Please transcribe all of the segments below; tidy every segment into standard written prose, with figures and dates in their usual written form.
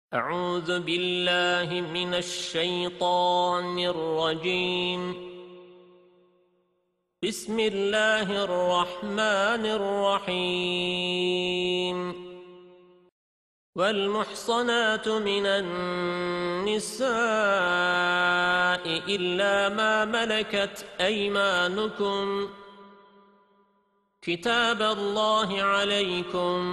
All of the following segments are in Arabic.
أعوذ بالله من الشيطان الرجيم. بسم الله الرحمن الرحيم. والمحصنات من النساء إلا ما ملكت أيمانكم كتاب الله عليكم،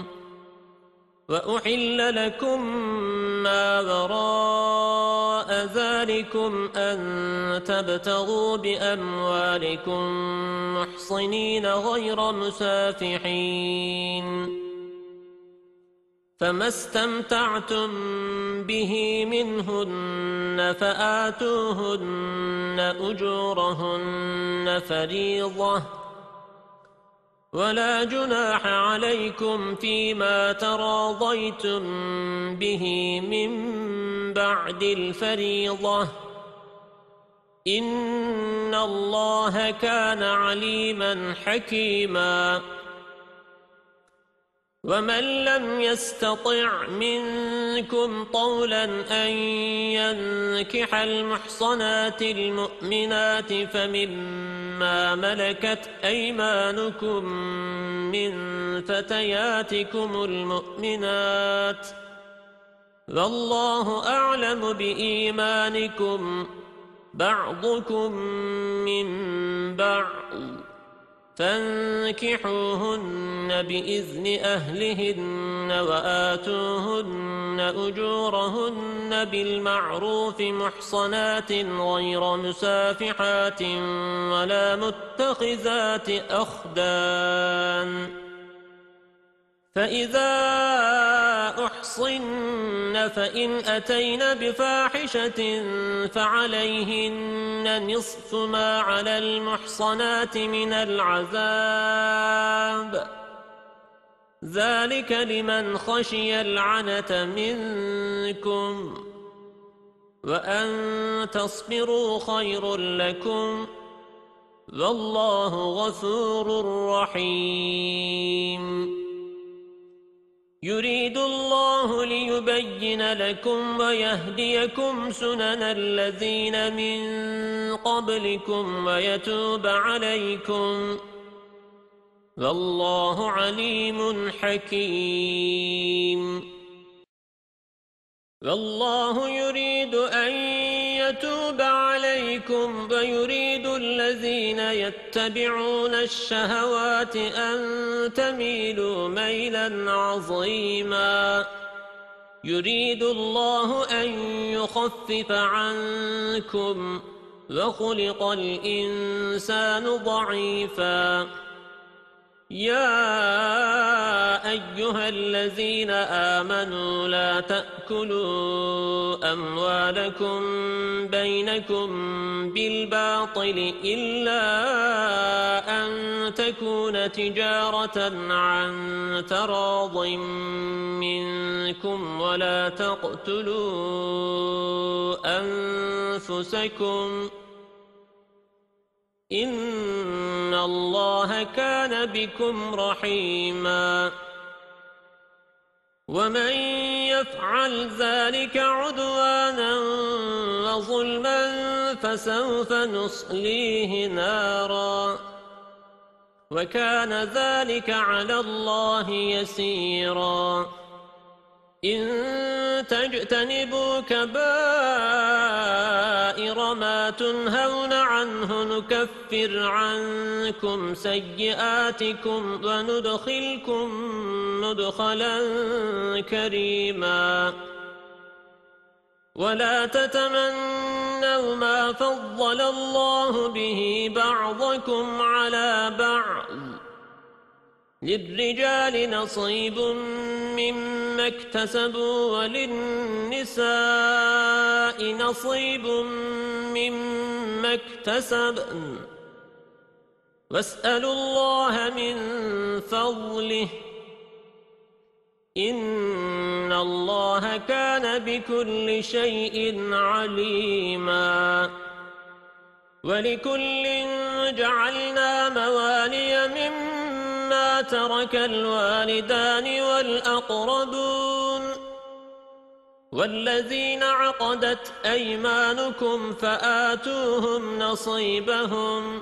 وأحل لكم ما وراء ذلكم أن تبتغوا بأموالكم محصنين غير مسافحين، فما استمتعتم به منهن فآتوهن أجورهن فريضة، ولا جناح عليكم فيما تراضيتم به من بعد الفريضة، إن الله كان عليما حكيما. ومن لم يستطع منكم طولا أن ينكح المحصنات المؤمنات فمما ملكت أيمانكم من فتياتكم المؤمنات، والله أعلم بإيمانكم، بعضكم من بعض، فانكحوهن بإذن أهلهن وآتوهن أجورهن بالمعروف محصنات غير مسافحات ولا متخذات أخدان، فإذا أحصن فإن أتين بفاحشة فعليهن نصف ما على المحصنات من العذاب، ذلك لمن خشي العنة منكم، وأن تصبروا خير لكم، والله غفور رحيم. يريد الله ليبين لكم ويهديكم سنن الذين من قبلكم ويتوب عليكم، والله عليم حكيم. والله يريد أن يتوب عليكم ويريد الذين يتبعون الشهوات أن تميلوا ميلا عظيما. يريد الله أن يخفف عنكم، وخلق الإنسان ضعيفا. يا أيها الذين آمنوا لا تأكلوا أموالكم بينكم بالباطل إلا أن تكون تجارة عن تراض منكم، ولا تقتلوا أنفسكم، إن الله كان بكم رحيما. ومن يفعل ذلك عدوانا وظلما فسوف نصليه نارا، وكان ذلك على الله يسيرا. إن تجتنبوا كبائر ما تنهون عنه نكفر عنكم سيئاتكم وندخلكم مدخلا كريما. ولا تتمنوا ما فضل الله به بعضكم على بعض، للرجال نصيب مما اكتسبوا وللنساء نصيب مما اكتسبن، واسألوا الله من فضله، إن الله كان بكل شيء عليما. ولكل جعلنا موالي مما ترك الوالدان والأقربون والذين عقدت أيمانكم فآتوهم نصيبهم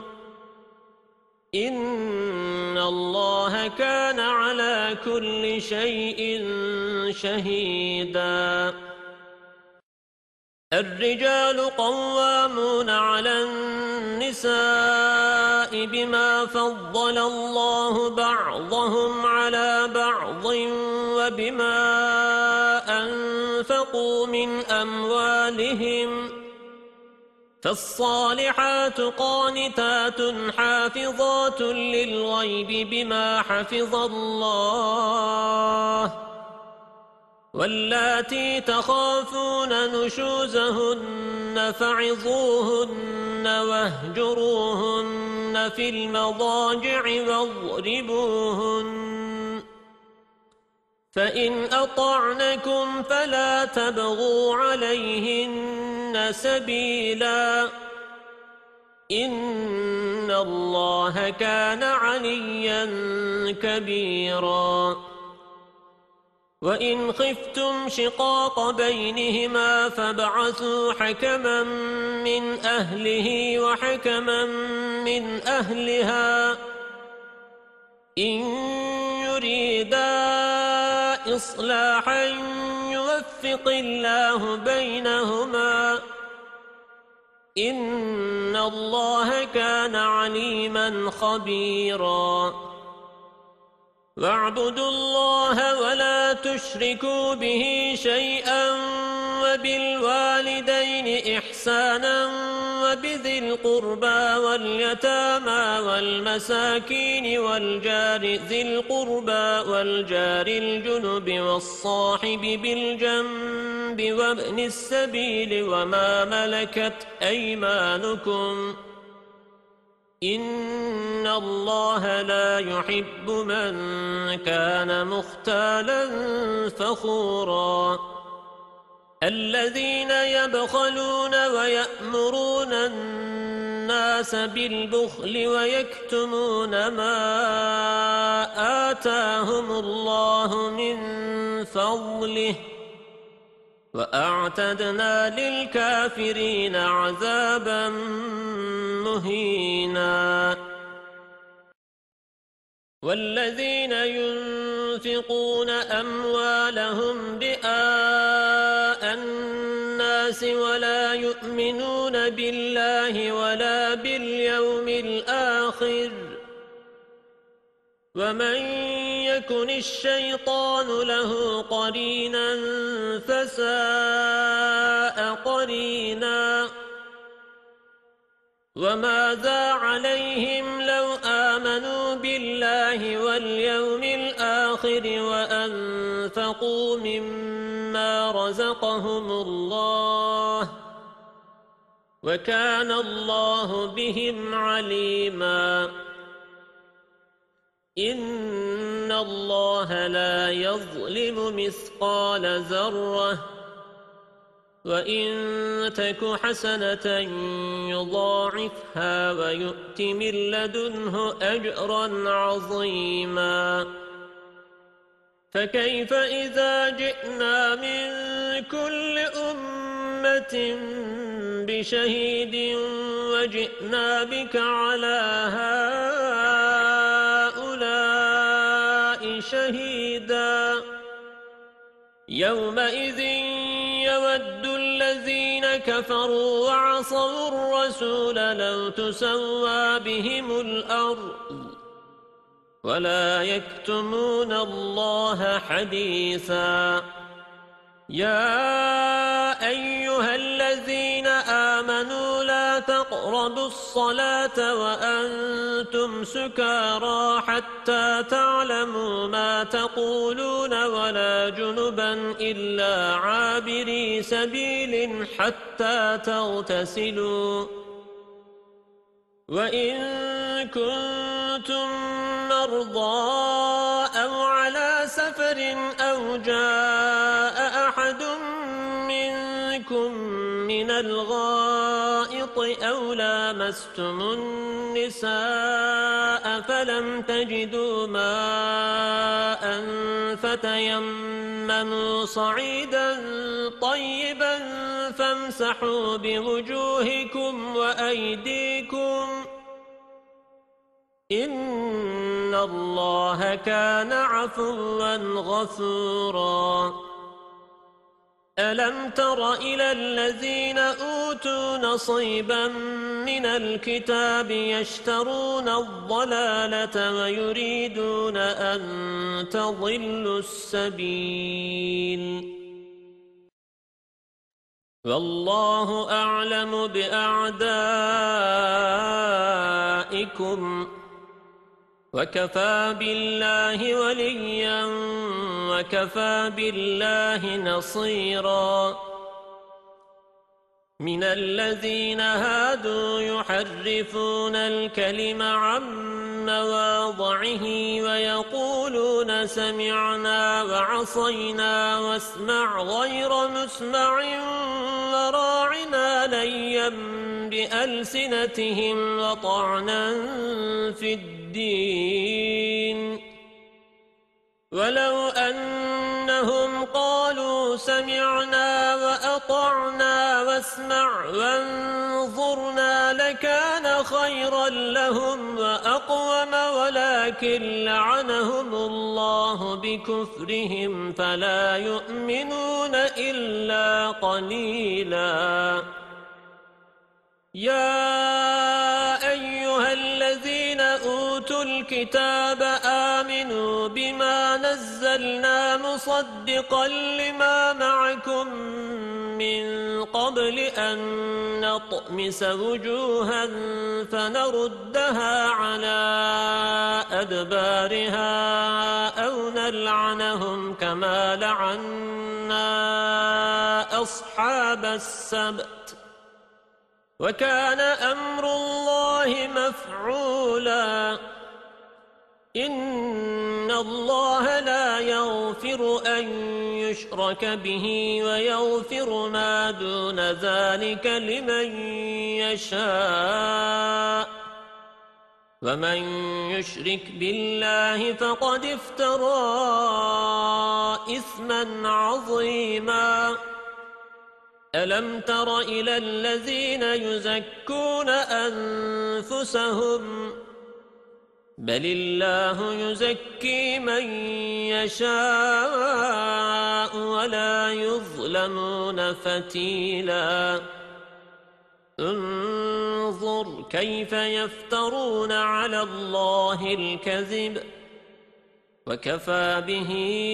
إن الله كان على كل شيء شهيدا الرجال قوامون على النساء بما فضل الله بعضهم على بعض وبما أنفقوا من أموالهم فالصالحات قانتات حافظات للغيب بما حفظ الله واللاتي تخافون نشوزهن فعظوهن واهجروهن في المضاجع واضربوهن فإن أطعنكم فلا تبغوا عليهن سبيلا إن الله كان عليا كبيرا وإن خفتم شقاق بينهما فابعثوا حكما من أهله وحكما من أهلها إن يريدا إصلاحا يوفق الله بينهما إن الله كان عليما خبيرا واعبدوا الله ولا تشركوا به شيئا وبالوالدين إحسانا وبذي القربى واليتامى والمساكين والجار ذي القربى والجار الجنب والصاحب بالجنب وابن السبيل وما ملكت أيمانكم إن الله لا يحب من كان مختالا فخورا الذين يبخلون ويأمرون الناس بالبخل ويكتمون ما آتاهم الله من فضله وأعتدنا للكافرين عذابا مهينا والذين ينفقون أموالهم رئاء الناس ولا يؤمنون بالله ولا باليوم الآخر ومن يكن الشيطان له قرينا فساء قرينا وماذا عليهم لو آمنوا بالله واليوم الآخر وأنفقوا مما رزقهم الله وكان الله بهم عليما إن الله لا يظلم مثقال ذرة وإن تك حسنة يضاعفها ويؤت من لدنه أجرا عظيما فكيف إذا جئنا من كل أمة بشهيد وجئنا بك على هؤلاء شهيدا يومئذ يود الذين كفروا وعصوا الرسول لو تسوى بهم الأرض ولا يكتمون الله حديثا يا أيها الذين آمنوا لا تقربوا الصلاة وأنتم سكارى حتى تعلموا ما تقولون ولا جنبا إلا عابري سبيل حتى تغتسلوا وإن كنتم مرضى أو على سفر أو جاء أحد منكم من الغائط أو لامستم النساء فلم تجدوا ماء فتيمموا صعيدا طيبا فامسحوا بوجوهكم وأيديكم إن الله كان عفوا غفورا ألم تر إلى الذين أوتوا نصيبا من الكتاب يشترون الضلالة ويريدون أن تضلوا السبيل والله أعلم بأعدائكم وكفى بالله وليا وكفى بالله نصيرا من الذين هادوا يحرفون الكلم عن مواضعه ويقولون سمعنا وعصينا واسمع غير مسمع وراعنا ليا بألسنتهم وطعنا في الدين ولو أنهم قالوا سمعنا وأطعنا واسمع وانظرنا لكان خيرا لهم وأقوم ولكن لعنهم الله بكفرهم فلا يؤمنون إلا قليلا يا أيها الذين أوتوا الكتاب آمنوا بما نزلنا مصدقا لما معكم من قبل أن نطمس وجوها فنردها على أدبارها أو نلعنهم كما لعنا أصحاب السبت وكان أمر الله مفعولا إن الله لا يغفر أن يشرك به ويغفر ما دون ذلك لمن يشاء ومن يشرك بالله فقد افترى إثما عظيما ألم تر إلى الذين يزكون أنفسهم بل الله يزكي من يشاء ولا يظلمون فتيلا انظر كيف يفترون على الله الكذب وكفى به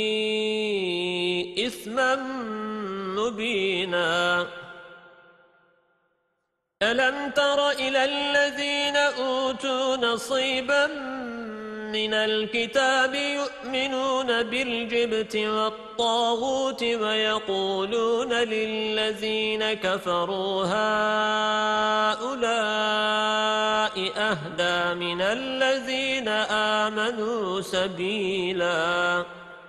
إثما مبينا ألم تر إلى الذين أوتوا نصيبا من الكتاب يؤمنون بالجبت والطاغوت ويقولون للذين كفروا هؤلاء أهدى من الذين آمنوا سبيلا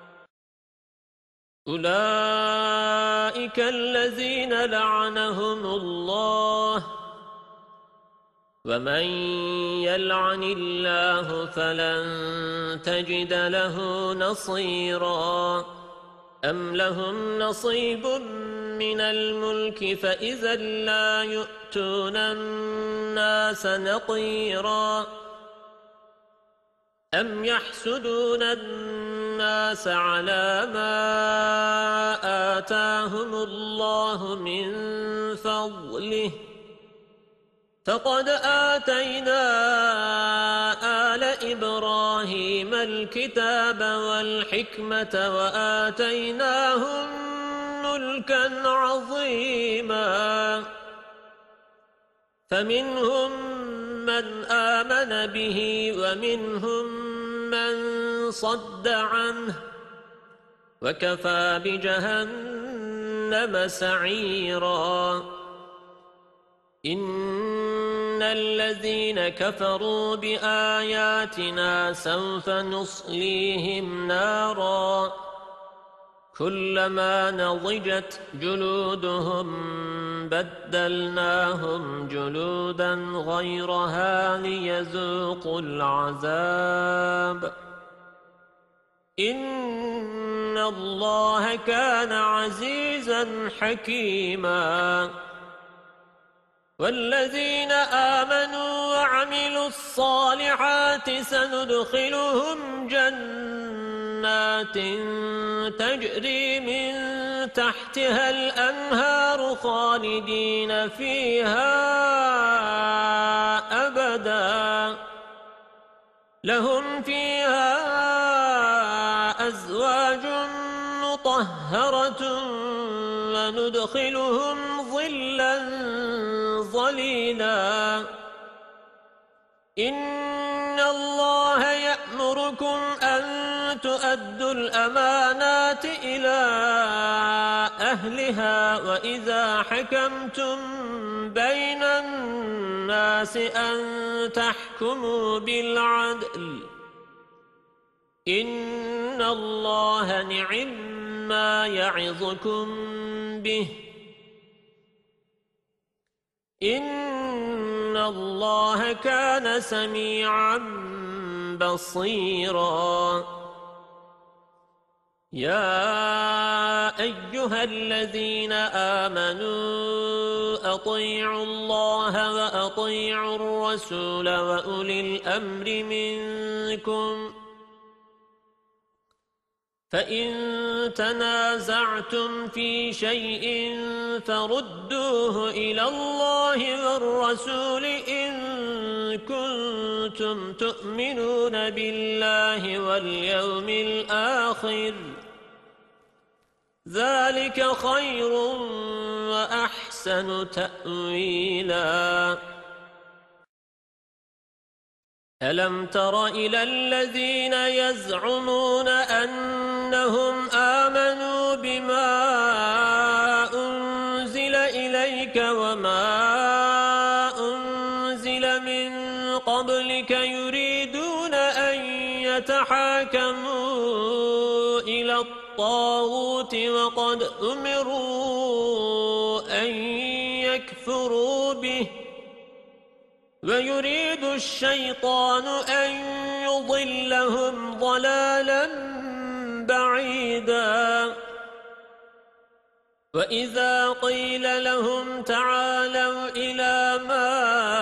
أولئك الذين لعنهم الله ومن يلعن الله فلن تجد له نصيرا أم لهم نصيب من الملك فإذا لا يؤتون الناس نقيرا أم يحسدون الناس على ما آتاهم الله من فضله فقد آتينا آل إبراهيم الكتاب والحكمة وآتيناهم ملكا عظيما فمنهم من آمن به ومنهم من صد عنه وكفى بجهنم سعيرا إن الذين كفروا بآياتنا سوف نصليهم نارا كلما نضجت جلودهم بدلناهم جلودا غيرها ليذوقوا العذاب إن الله كان عزيزا حكيما والذين آمنوا وعملوا الصالحات سندخلهم جنات تجري من تحتها الأنهار خالدين فيها أبدا لهم فيها أزواج مطهرة وندخلهم ظلا ظليلا إن الله يأمركم أن تؤدوا الأمانات إلى أهلها وإذا حكمتم بين الناس أن تحكموا بالعدل إن الله نعما يعظكم به إن الله كان سميعا بصيرا يا أيها الذين آمنوا أطيعوا الله وأطيعوا الرسول وأولي الأمر منكم فإن تنازعتم في شيء فردوه إلى الله والرسول إن كنتم تؤمنون بالله واليوم الآخر ذلك خير وأحسن تأويلا ألم تر إلى الذين يزعمون أنهم آمنوا بما أنزل إليك وما أنزل من قبلك يريدون أن يتحاكموا إلى الطاغوت وقد أمروا أن يكفروا به ويريد الشيطان أن يضلهم ضلالا بعيدا وإذا قيل لهم تعالوا إلى ما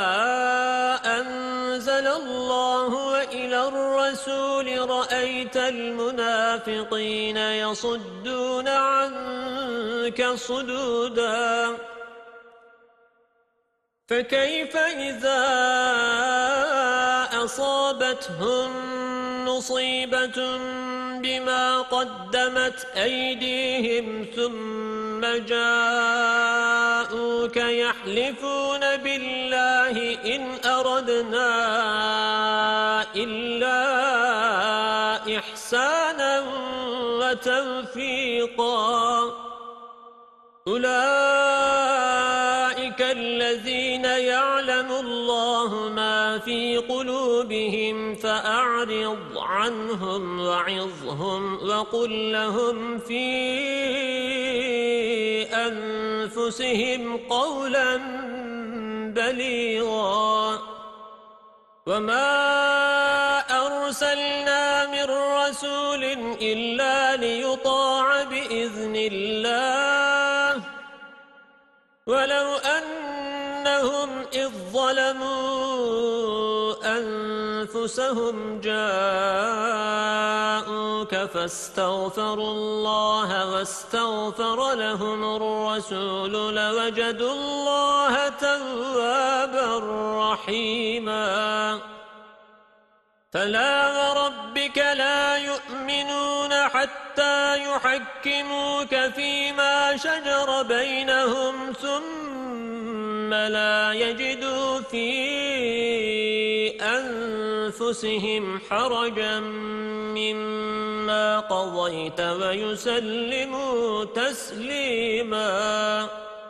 أنزل الله وإلى الرسول رأيت المنافقين يصدون عنك صدودا فكيف إذا أصابتهم مصيبة بما قدمت أيديهم ثم جاءوك يحلفون بالله إن أردنا إلا إحسانا وتوفيقا أولئك الذين يعلم الله ما في قلوبهم فأعرض عنهم وعظهم وقل لهم في أنفسهم قولا بليغا وما أرسلنا من رسول إلا ليطاع بإذن الله ولو أنهم إذ ظلموا أنفسهم جاءوك فاستغفروا الله واستغفر لهم الرسول لوجدوا الله توابا رحيما فلا وربك لا يؤمنون حتى يحكموك فيما شجر بينهم ثم لا يجدوا في أنفسهم حرجا مما قضيت ويسلموا تسليما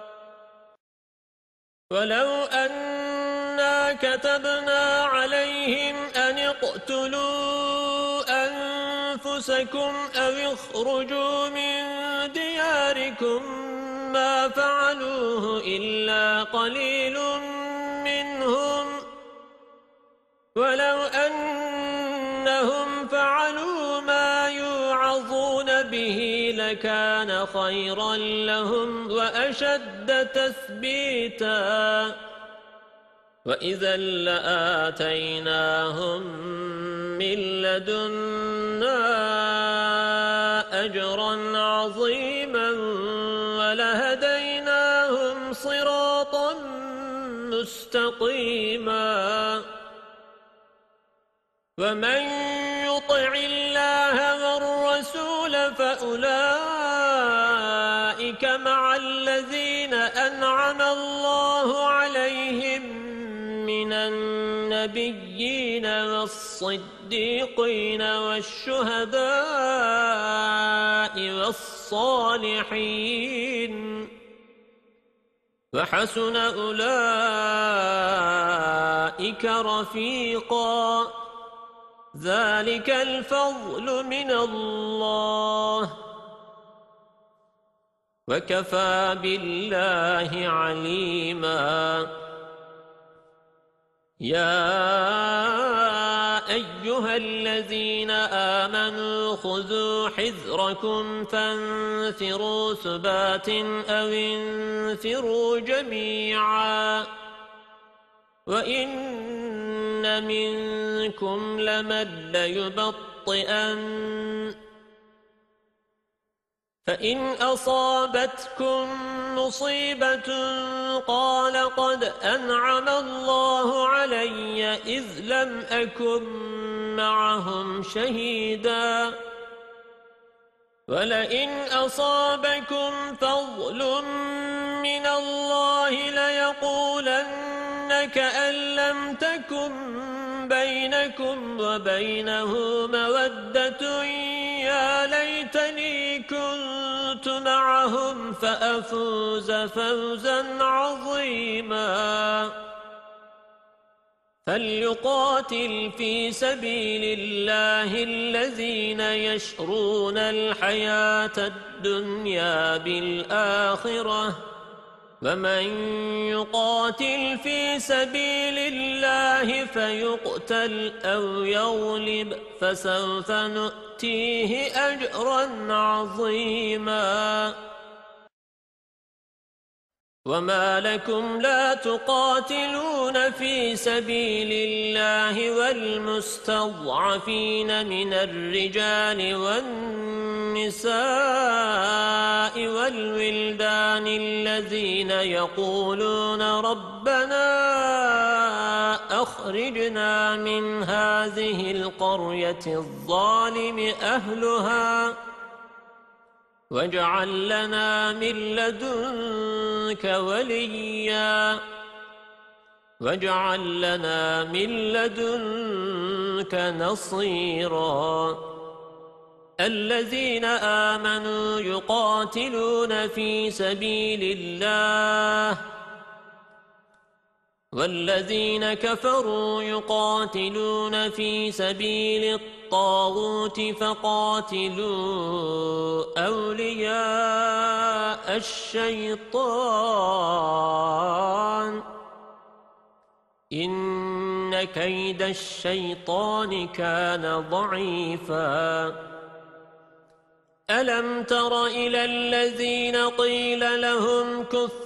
ولو أنا كتبنا عليهم أن اقتلوا أنفسكم أو اخرجوا من دياركم ما فعلوه إلا قليل منهم ولو أنهم فعلوا ما يوعدون لكان خيرا لهم وأشد تثبيتا وإذا لآتيناهم من لدنا أجرا عظيما ولهديناهم صراطا مستقيما ومن يطع الله والرسول فأولئك مع الذين أنعم الله عليهم من النبيين والصديقين والشهداء والصالحين وحسن أولئك رفيقا ذلك الفضل من الله وكفى بالله عليما يا أيها الذين آمنوا خذوا حذركم فانفروا ثبات أو انفروا جميعا وإن منكم لمن ليبطئن فإن أصابتكم مصيبة قال قد أنعم الله علي إذ لم أكن معهم شهيدا ولئن أصابكم فضل من الله ليقولن كأن لم تكن بينكم وبينه مودة يا ليتني كنت معهم فأفوز فوزا عظيما فليقاتل في سبيل الله الذين يشرون الحياة الدنيا بالآخرة ومن يقاتل في سبيل الله فيقتل أو يغلب فسوف نؤتيه أجرا عظيما وما لكم لا تقاتلون في سبيل الله والمستضعفين من الرجال والنساء والولدان الذين يقولون ربنا أخرجنا من هذه القرية الظالم أهلها واجعل لنا من لدنك وليا واجعل لنا من لدنك نصيرا الذين آمنوا يقاتلون في سبيل الله والذين كفروا يقاتلون في سبيل الطاغوت فقاتلوا أولياء الشيطان إن كيد الشيطان كان ضعيفا ألم تر إلى الذين قيل لهم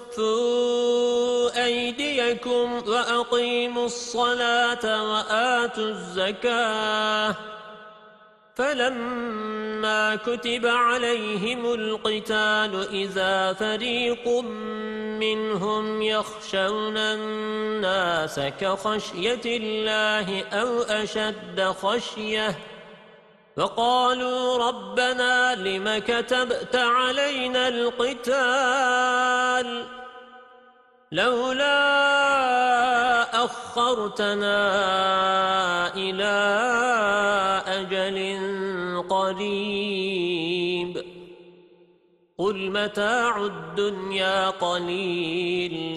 كفوا أيديكم وأقيموا الصلاة وآتوا الزكاة فلما كتب عليهم القتال إذا فريق منهم يخشون الناس كخشية الله أو أشد خشية فقالوا ربنا لم كتبت علينا القتال لولا أخرتنا إلى أجل قريب قل متاع الدنيا قليل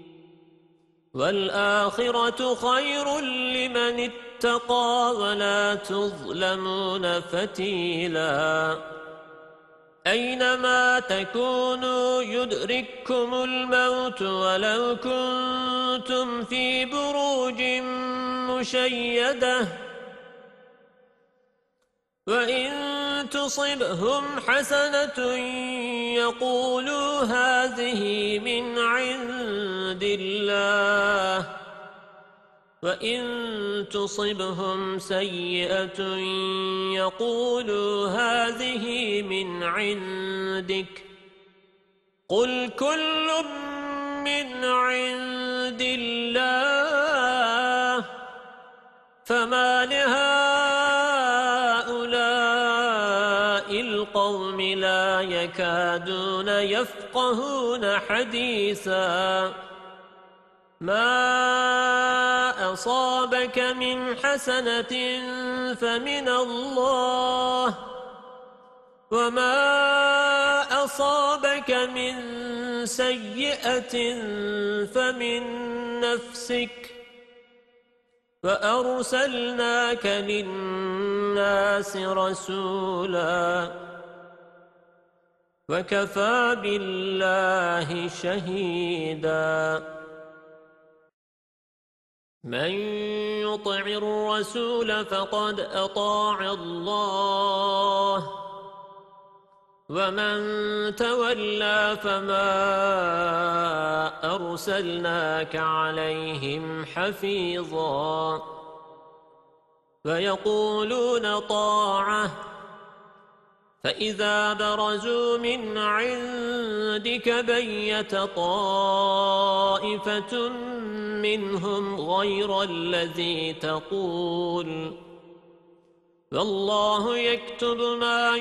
والآخرة خير لمن اتقى ولا تظلمون فتيلا أينما تكونوا يدرككم الموت ولو كنتم في بروج مشيدة وإن تصبهم حسنة يقولوا هذه من عند الله وإن تصبهم سيئة يقولوا هذه من عندك قل كل من عند الله فما لهؤلاء القوم لا يكادون يفقهون حديثا ما أصابك من حسنة فمن الله وما أصابك من سيئة فمن نفسك وأرسلناك للناس رسولا وكفى بالله شهيدا من يطع الرسول فقد أطاع الله ومن تولى فما أرسلناك عليهم حفيظا ويقولون طاعة فإذا برزوا من عندك بيت طائفة منهم غير الذي تقول والله يكتب ما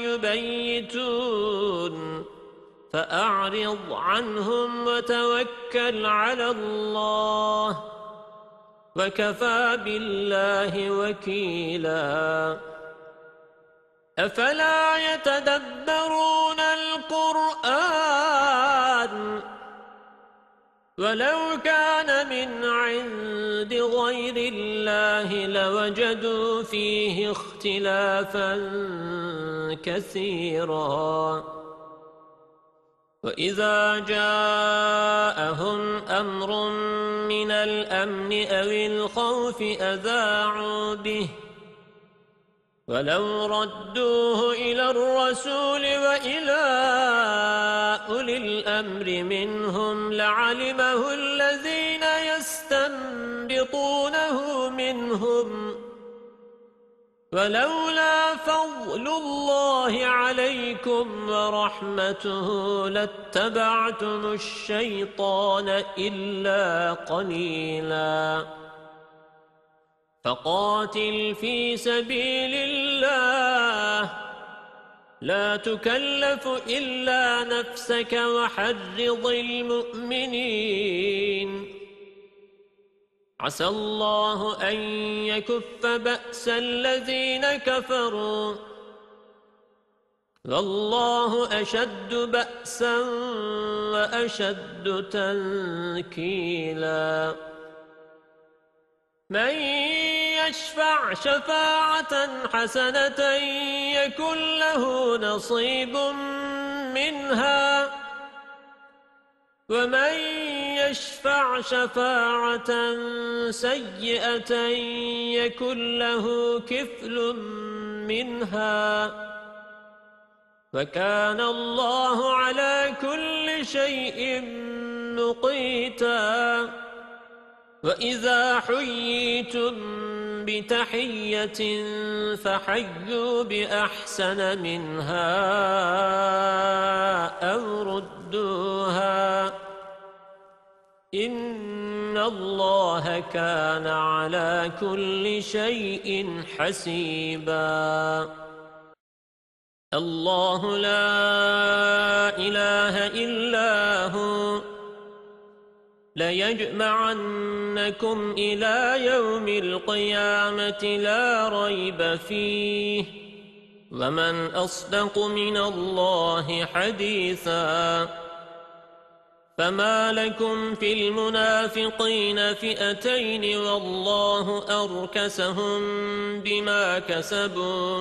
يبيتون فأعرض عنهم وتوكل على الله وكفى بالله وكيلا أفلا يتدبرون القرآن ولو كان من عند غير الله لوجدوا فيه اختلافا كثيرا وإذا جاءهم أمر من الأمن أو الخوف أذاعوا به ولو ردوه إلى الرسول وإلى أولي الأمر منهم لعلمه الذين يستنبطونه منهم ولولا فضل الله عليكم ورحمته لاتبعتم الشيطان إلا قليلا فقاتل في سبيل الله لا تكلف إلا نفسك وحرض المؤمنين عسى الله أن يكف بأس الذين كفروا والله أشد بأسا وأشد تنكيلا من يشفع شفاعة حسنة يكن له نصيب منها ومن يشفع شفاعة سيئة يكن له كفل منها وكان الله على كل شيء مقيتا وإذا حييتم بتحية فحيوا بأحسن منها أو ردوها إن الله كان على كل شيء حسيبا الله لا إله إلا هو ليجمعنكم إلى يوم القيامة لا ريب فيه ومن أصدق من الله حديثا فما لكم في المنافقين فئتين والله أركسهم بما كسبوا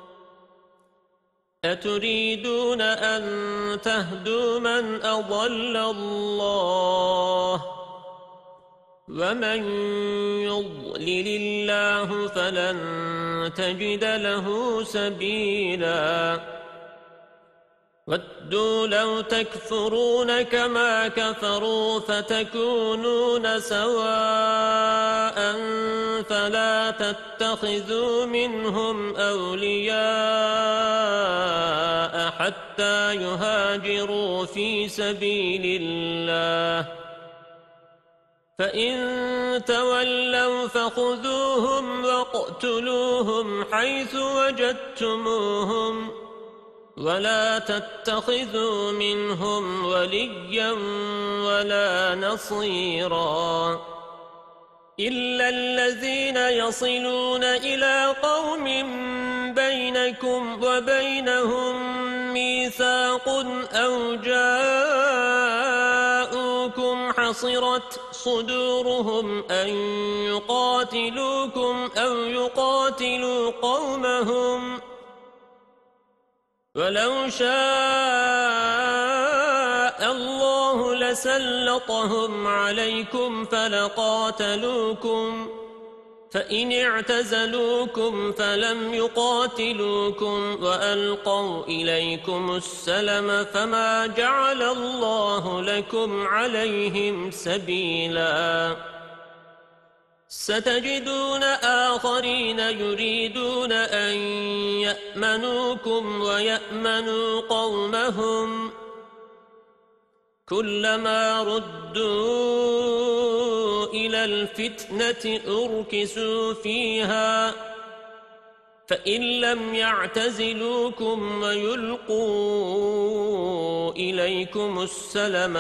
أتريدون أن تهدوا من أضل الله ومن يضلل الله فلن تجد له سبيلا ودوا لو تكفرون كما كفروا فتكونون سواء فلا تتخذوا منهم أولياء حتى يهاجروا في سبيل الله فإن تولوا فخذوهم واقتلوهم حيث وجدتموهم ولا تتخذوا منهم وليا ولا نصيرا إلا الذين يصلون إلى قوم بينكم وبينهم ميثاق أو جاءوكم حصرت صدورهم أن يقاتلوكم أو يقاتلوا قومهم ولو شاء الله لسلطهم عليكم فلقاتلوكم فإن اعتزلوكم فلم يقاتلوكم وألقوا إليكم السلم فما جعل الله لكم عليهم سبيلا ستجدون آخرين يريدون أن يأمنوكم ويأمنوا قومهم كلما ردوا إلى الفتنة أركسوا فيها فإن لم يعتزلوكم ويلقوا إليكم السلم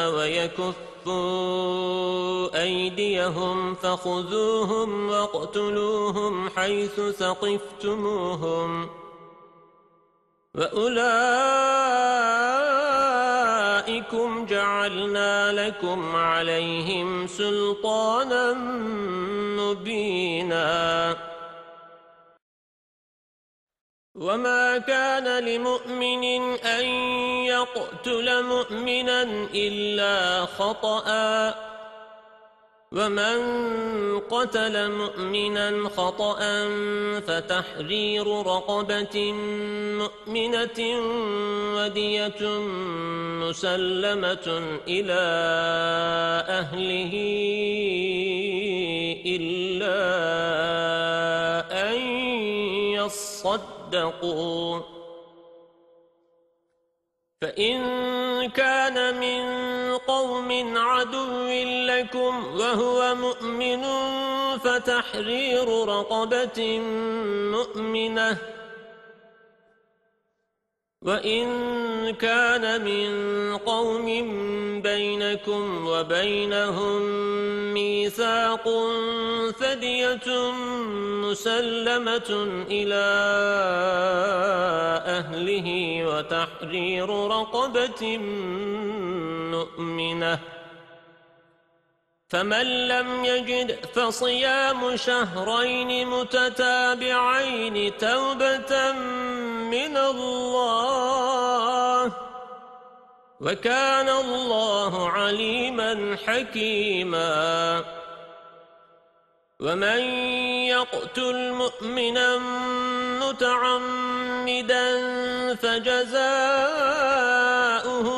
ويكفوا أيديهم فخذوهم واقتلوهم حيث ثقفتموهم وأولئكم جعلنا لكم عليهم سلطانا مبينا وما كان لمؤمن أن يقتل مؤمنا إلا خطأ ومن قتل مؤمنا خطأ فتحرير رقبة مؤمنة ودية مسلمة إلى أهله إلا أن يصدقوا فإن كان من قوم عدو لكم وهو مؤمن فتحرير رقبة مؤمنة وإن كان من قوم بينكم وبينهم ميثاق فدية مسلمة إلى أهله وتحرير رقبة مؤمنة فمن لم يجد فصيام شهرين متتابعين توبة من الله وكان الله عليما حكيما ومن يقتل مؤمنا متعمدا فجزاؤه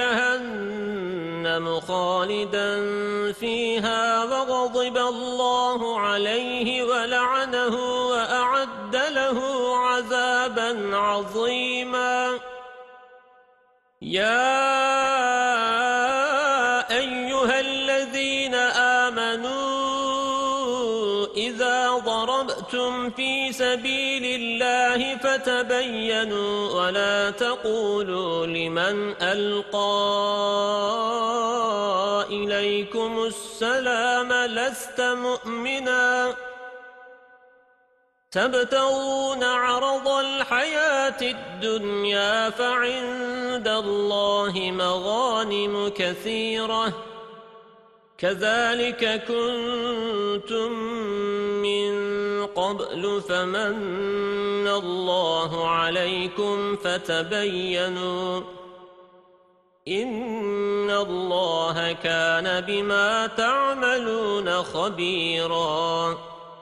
جهنم خالدا فيها وغضب الله عليه ولعنه وأعد له عذابا عظيما يا أيها الذين آمنوا إذا ضربتم في سبيل الله فتبينوا ولا تقولوا لمن ألقى إليكم السلام لست مؤمنا تبتغون عرض الحياة الدنيا فعند الله مغانم كثيرة كذلك كنتم من قبل فمن الله عليكم فتبينوا إن الله كان بما تعملون خبيرا.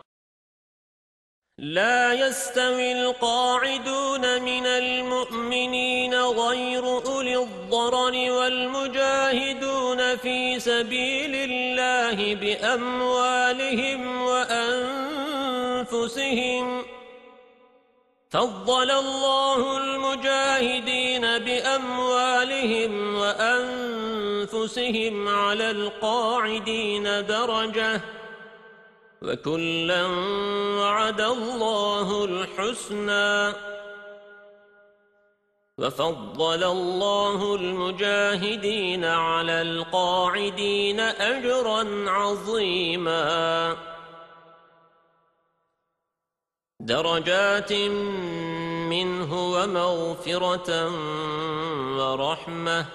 لا يستوي القاعدون من المؤمنين غير أولي الضرر والمجاهدون في سبيل الله بأموالهم وأنفسهم. فضل الله المجاهدين بأموالهم وأنفسهم على القاعدين درجة، وكلا وعد الله الحسنى. وفضل الله المجاهدين على القاعدين أجرا عظيما، درجات منه ومغفرة ورحمة،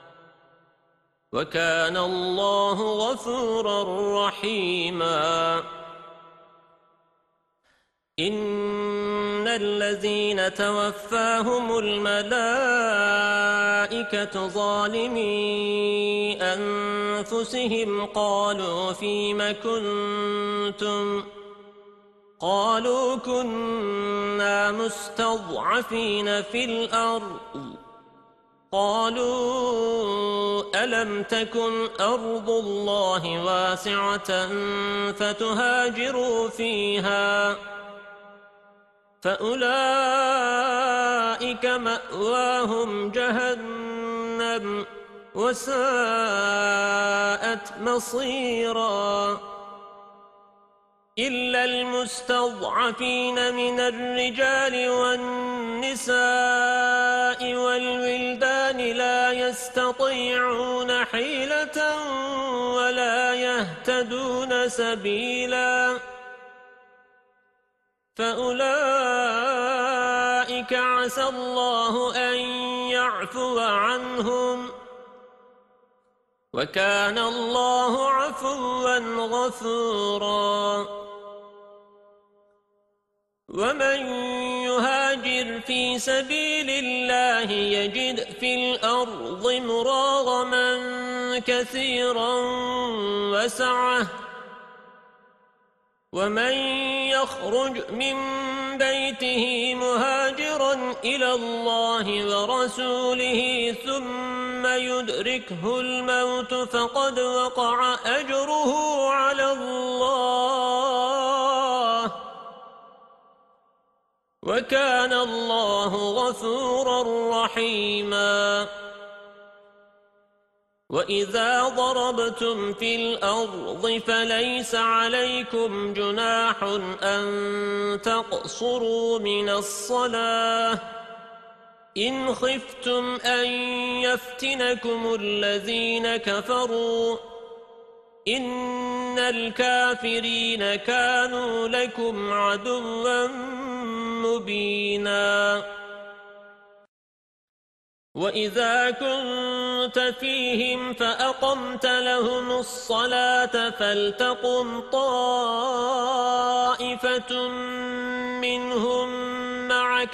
وكان الله غفورا رحيما. إن الذين توفاهم الملائكة ظالمي أنفسهم قالوا فيم كنتم؟ قالوا كنا مستضعفين في الأرض. قالوا ألم تكن أرض الله واسعة فتهاجروا فيها؟ فأولئك مأواهم جهنم وساءت مصيرا. إلا المستضعفين من الرجال والنساء والولدان لا يستطيعون حيلة ولا يهتدون سبيلا، فأولئك عسى الله أن يعفو عنهم، وكان الله عفوا غفورا. ومن يهاجر في سبيل الله يجد في الأرض مراغما كثيرا وسعة، ومن يخرج من بيته مهاجرا إلى الله ورسوله ثم يدركه الموت فقد وقع أجره على الله، وكان الله غفورا رحيما. وإذا ضربتم في الأرض فليس عليكم جناح أن تقصروا من الصلاة إن خفتم أن يفتنكم الذين كفروا، إن الكافرين كانوا لكم عدوا مبينا. وإذا كنت فيهم فأقمت لهم الصلاة فلتقم طائفة منهم معك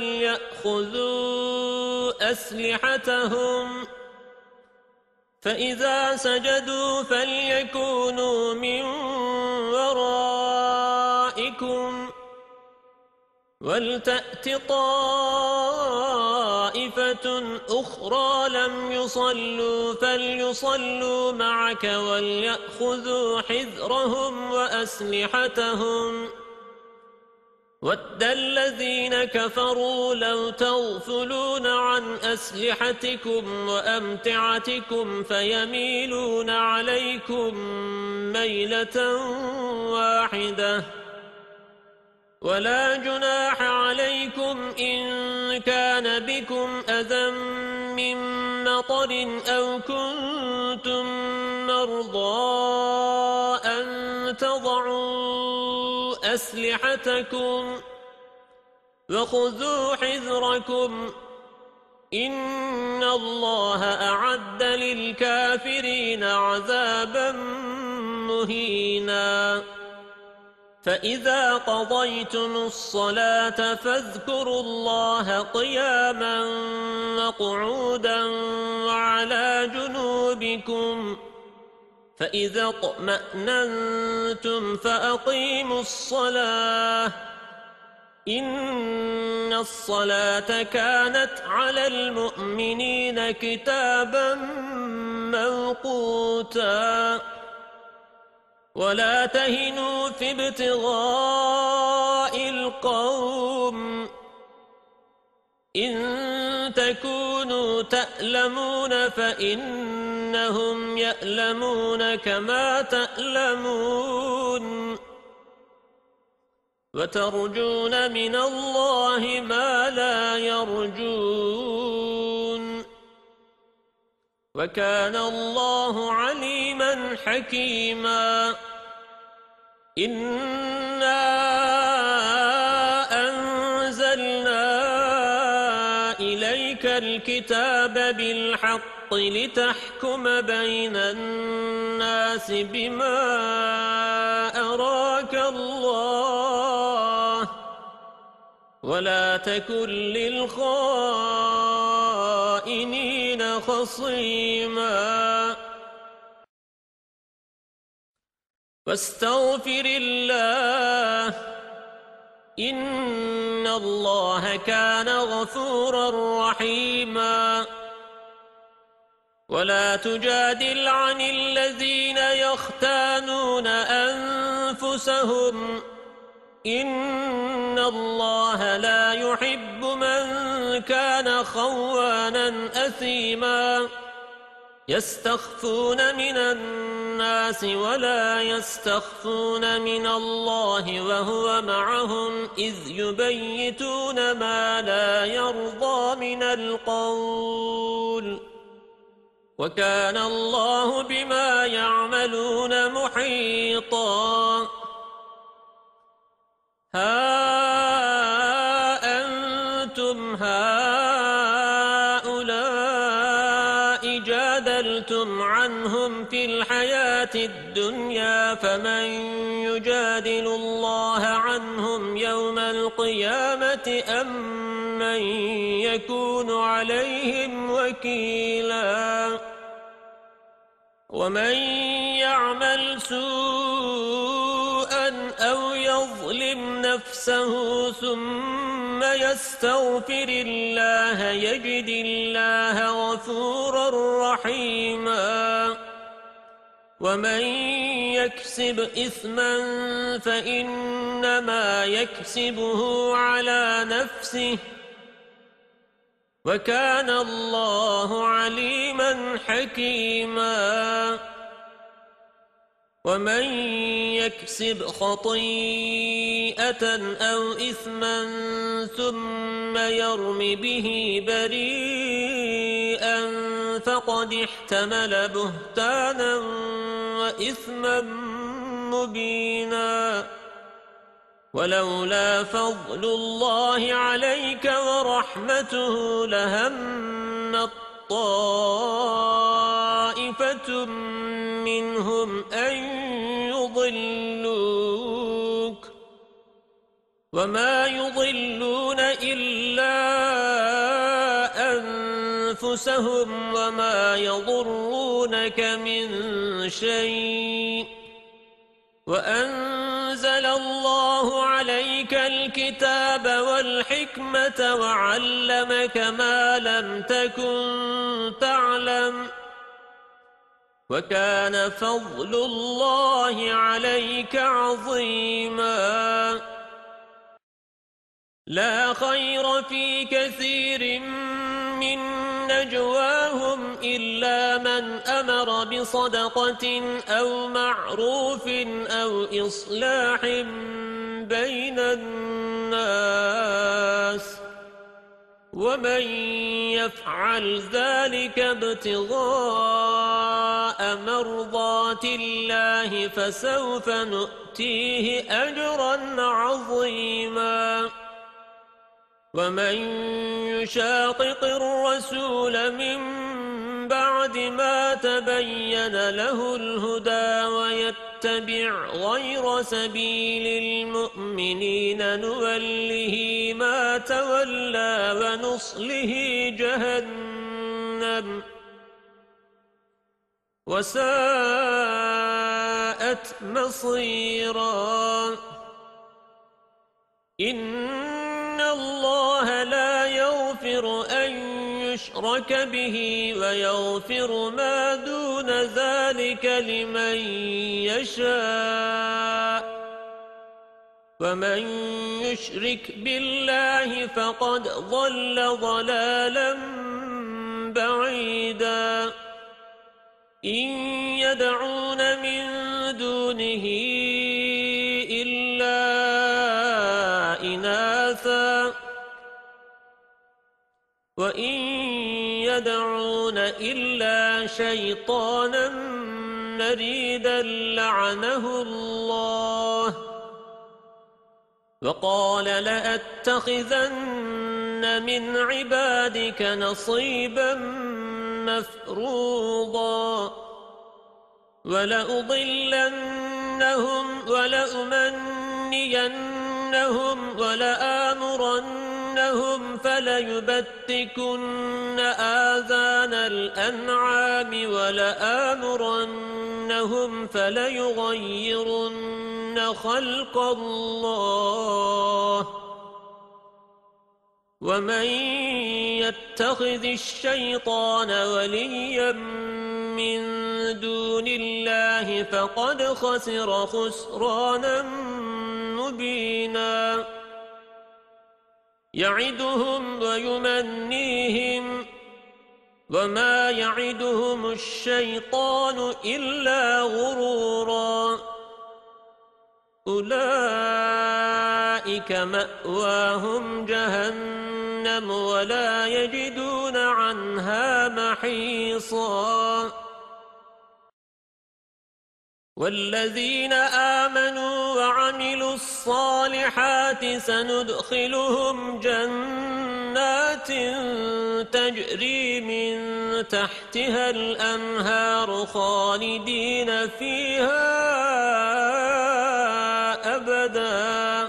وليأخذوا أسلحتهم، فإذا سجدوا فليكونوا من ورائكم ولتأت طائفة أخرى لم يصلوا فليصلوا معك وليأخذوا حذرهم وأسلحتهم. ود الذين كفروا لو تغفلون عن أسلحتكم وأمتعتكم فيميلون عليكم ميلة واحدة. ولا جناح عليكم إن كان بكم أذى من مطر أو كنتم مرضى أن تضعوا أسلحتكم وخذوا حذركم، إن الله أعد للكافرين عذابا مهينا. فإذا قضيتم الصلاة فاذكروا الله قياما وقعودا وعلى جنوبكم فإذا اطمأننتم فأقيموا الصلاة إن الصلاة كانت على المؤمنين كتابا موقوتا ولا تهنوا في ابتغاء القوم إن تكونوا تألمون فإنهم يألمون كما تألمون وترجون من الله ما لا يرجون وكان الله عليما حكيما إنا أنزلنا إليك الكتاب بالحق لتحكم بين الناس بما أراك الله ولا تكن للخائنين خصيما واستغفر الله إن الله كان غفورا رحيما ولا تجادل عن الذين يختانون أنفسهم إن الله لا يحب من كان خوانا أثيما يستخفون من الناس ولا يستخفون من الله وهو معهم إذ يبيتون ما لا يرضى من القول وكان الله بما يعملون محيطا ها أنتم هؤلاء جادلتم عنهم في الحياة الدنيا فمن يجادل الله عنهم يوم القيامة أم من يكون عليهم وكيلا ومن يعمل سوءا أو يظلم نفسه ثم يستغفر الله يجد الله غفورا رحيما ومن يكسب إثما فإنما يكسبه على نفسه وكان الله عليما حكيما ومن يكسب خطيئة أو إثما ثم يرم به بريئا فقد احتمل بهتانا وإثما مبينا ولولا فضل الله عليك ورحمته لهمت طائفة منهم أن يضلوك وما يضلون إلا أنفسهم وما يضرونك من شيء وأنزل الله عليك الكتاب والحكمة وعلمك ما لم تكن تعلم وكان فضل الله عليك عظيما لا خير في كثير من نجواهم إلا من أمر بصدقة أو معروف أو إصلاح بين الناس ومن يفعل ذلك ابتغاء مرضات الله فسوف نؤتيه أجرا عظيما ومن يشاقق الرسول من بعد بعد ما تبين له الهدى ويتبع غير سبيل المؤمنين نوله ما تولى ونصله جهنم وساءت مصيرا إن الله لا يغفر أن يشرك به ويغفر ما دون ذلك لمن يشاء ومن يشرك بالله فقد ضل ضلالا بعيدا إن يدعون من دونه إلا إناثا وإن يدعون إلا شيطانا مريدا لعنه الله وقال لأتخذن من عبادك نصيبا مفروضا ولأضلنهم ولأمنينهم ولآمرنهم فليبتكن آذان الأنعام ولآمرنهم فليغيرن خلق الله ومن يتخذ الشيطان وليا من دون الله فقد خسر خسرانا مبينا يعدهم ويمنيهم وما يعدهم الشيطان إلا غرورا أولئك مأواهم جهنم ولا يجدون عنها محيصا والذين آمنوا وعملوا الصالحات سندخلهم جنات تجري من تحتها الأنهار خالدين فيها أبدا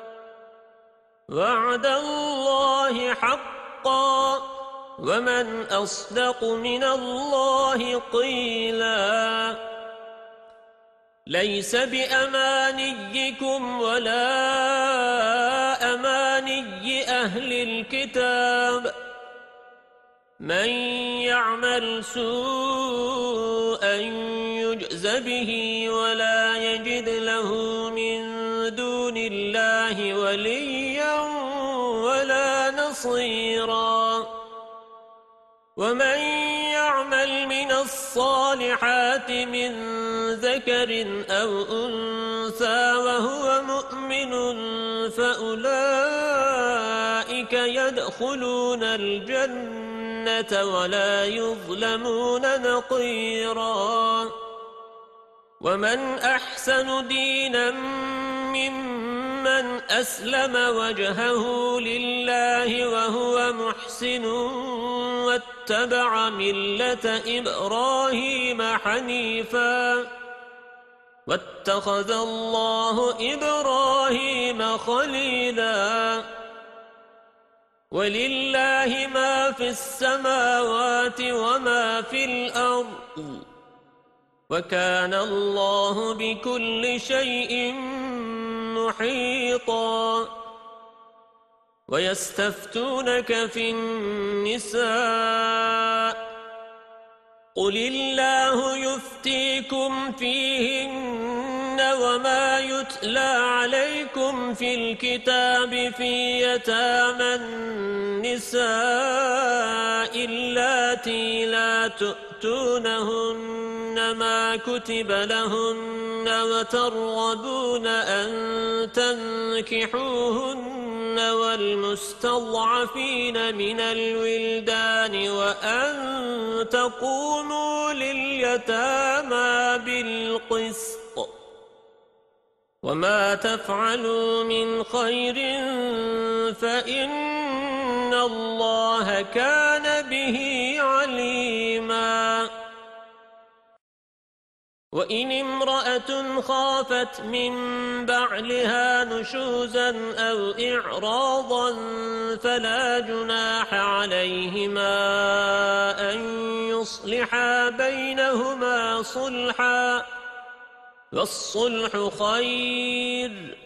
وعد الله حقا ومن أصدق من الله قيلا ليس بأمانيكم ولا أماني أهل الكتاب من يعمل سوءا يجز به ولا يجد له من دون الله وليا ولا نصيرا ومن يعمل من الصالحات من ذكر أو أنثى وهو مؤمن فأولئك يدخلون الجنة ولا يظلمون نقيرا ومن أحسن دينا ممن أسلم وجهه لله وهو محسن واتبع ملة إبراهيم حنيفا واتخذ الله إبراهيم خليلا ولله ما في السماوات وما في الأرض وكان الله بكل شيء محيطا ويستفتونك في النساء قل الله يفتيكم فيهن وما يتلى عليكم في الكتاب في يتامى النساء اللاتي لا تؤتونهن ما كتب لهن وترغبون أن تنكحوهن والمستضعفين من الولدان وأن تقوموا لليتامى بالقسط وما تفعلوا من خير فإن الله كان به عليما عليهما وإن امرأة خافت من بعلها نشوزا أو إعراضا فلا جناح عليهما أن يصلحا بينهما صلحا والصلح خير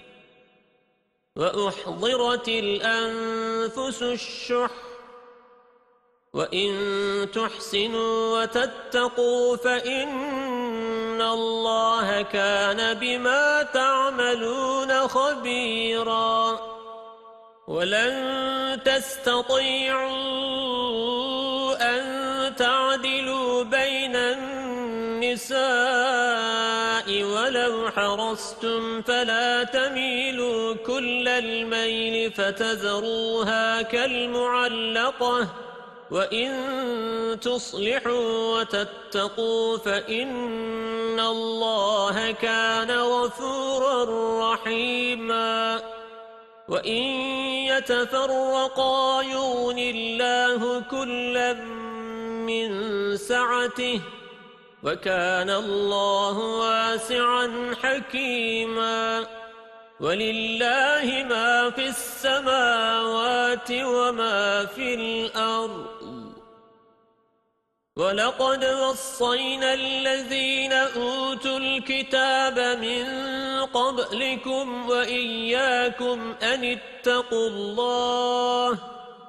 وأحضرت الأنفس الشح وإن تحسنوا وتتقوا فإن الله كان بما تعملون خبيرا ولن تستطيعوا أن تعدلوا بين النساء ولو حرصتم فلا تميلوا كل الميل فتذروها كالمعلقة وإن تصلحوا وتتقوا فإن الله كان غفورا رحيما وإن يتفرقا يغن الله كلا من سعته وكان الله واسعا حكيما ولله ما في السماوات وما في الأرض ولقد وصينا الذين أوتوا الكتاب من قبلكم وإياكم أن اتقوا الله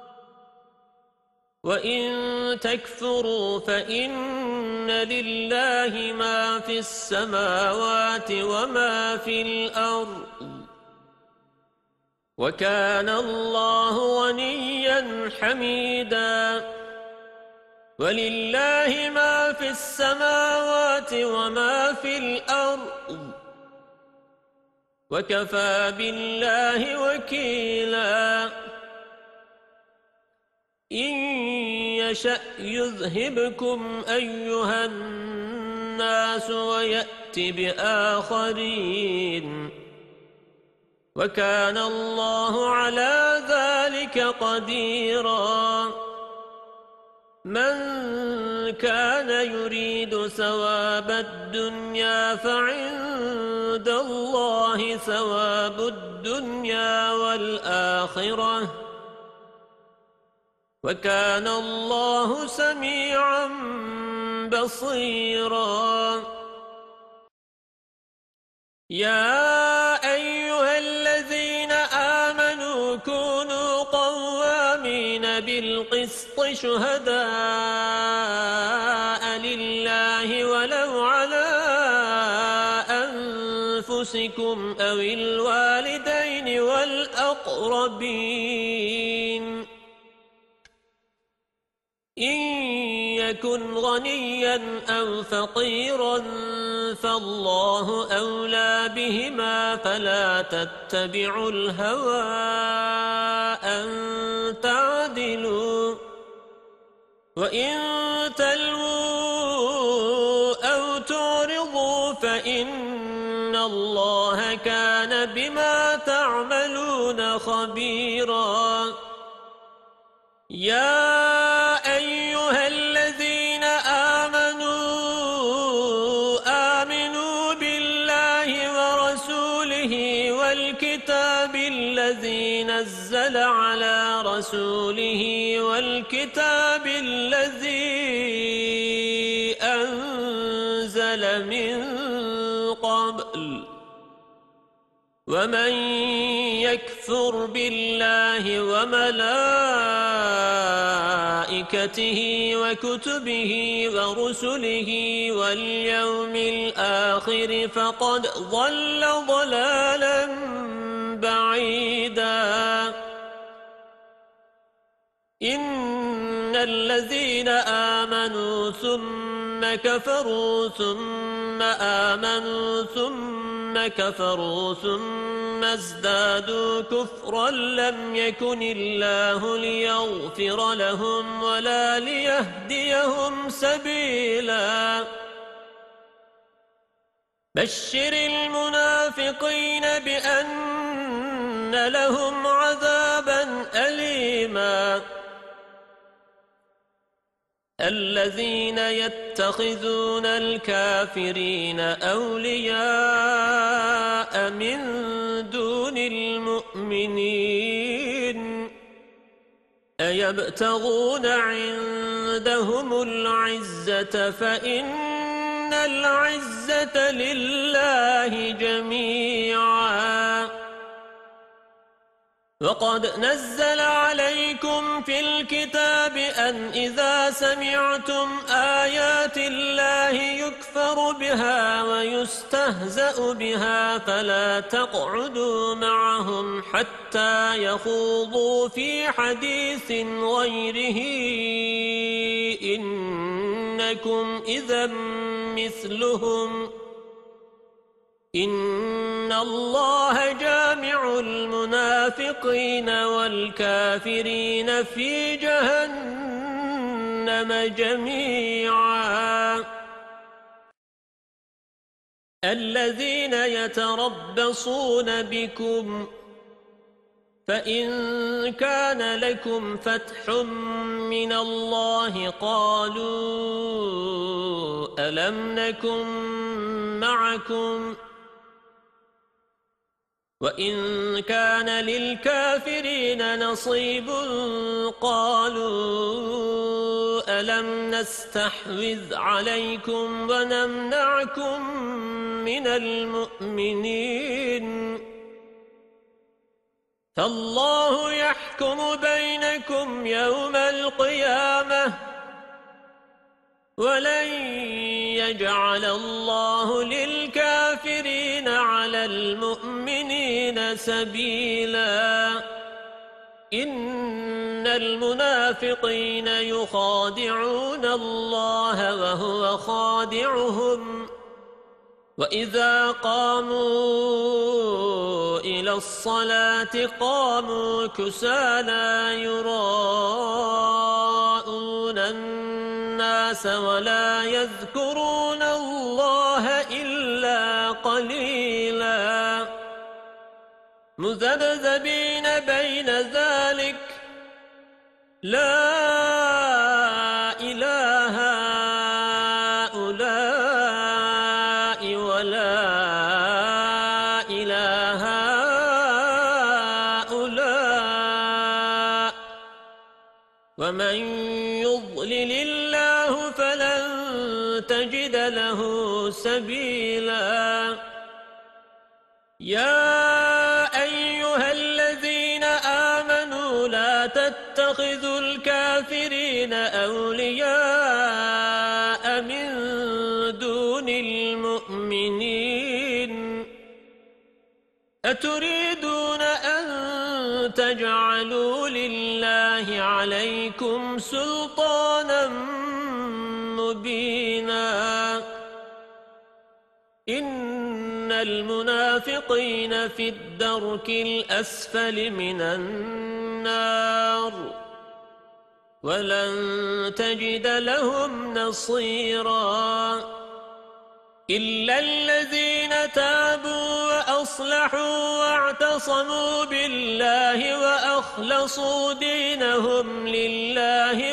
وإن تكفروا فإن لله ما في السماوات وما في الأرض وكان الله غنيا حميدا ولله ما في السماوات وما في الأرض وكفى بالله وكيلا إن يشأ يذهبكم أيها الناس ويأت بآخرين وكان الله على ذلك قديرا من كان يريد ثواب الدنيا فعند الله ثواب الدنيا والآخرة وكان الله سميعا بصيرا يا أيها الذين آمنوا كونوا قوامين بالقسط شهداء لله ولو على أنفسكم أو الوالدين والأقربين إن يكن غنيا أو فقيرا فالله أولى بهما فلا تتبعوا الهوى أن تعدلوا وإن تلووا أو تعرضوا فإن الله كان بما تعملون خبيرا يا أيها الذين آمنوا بالله ورسوله والكتاب الذي نزل على رسوله والكتاب الذي أنزل من قبل ومن يكفر بالله وملائكته وكتبه ورسله واليوم الآخر فقد ضل ضلالا بعيدا إن الذين آمنوا ثم كفروا ثم آمنوا ثم كفروا ثم ازدادوا كفرا لم يكن الله ليغفر لهم ولا ليهديهم سبيلا بشر المنافقين بأن لهم عذابا أليما الذين يتخذون الكافرين أولياء من دون المؤمنين أيبتغون عندهم العزة فإن العزة لله جميعا وقد نزل عليكم في الكتاب أن إذا سمعتم آيات الله يكفر بها ويستهزأ بها فلا تقعدوا معهم حتى يخوضوا في حديث غيره إنكم إذا مثلهم إن الله جامع المنافقين والكافرين في جهنم جميعا الذين يتربصون بكم فإن كان لكم فتح من الله قالوا ألم نكن معكم وإن كان للكافرين نصيب قالوا ألم نستحوذ عليكم ونمنعكم من المؤمنين فالله يحكم بينكم يوم القيامة ولن يجعل الله للكافرين على المؤمنين سبيلا إن المنافقين يخادعون الله وهو خادعهم وإذا قاموا إلى الصلاة قاموا كسالى يراءون الناس ولا يذكرون الله إلا قليلا مذبذبين بين ذلك لا إله هؤلاء ولا إله هؤلاء ومن يضلل الله فلن تجد له سبيلا يا أيها الذين آمنوا لا تتخذوا الكافرين أولياء من دون المؤمنين أتريدون أن تجعلوا لله عليكم سلطانا مبينا إن المنافقين في الدرك الأسفل من النار ولن تجد لهم نصيرا إلا الذين تابوا وأصلحوا واعتصموا بالله وأخلصوا دينهم لله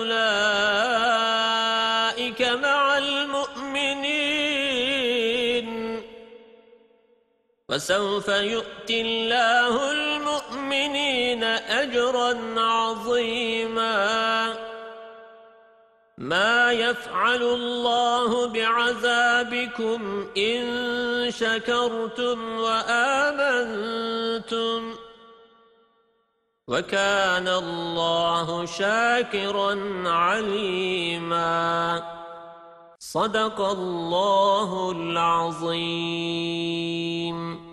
فأولئك مع المؤمنين وسوف يؤتي الله المؤمنين أجرا عظيما ما يفعل الله بعذابكم إن شكرتم وآمنتم وكان الله شاكرا عليما صدق الله العظيم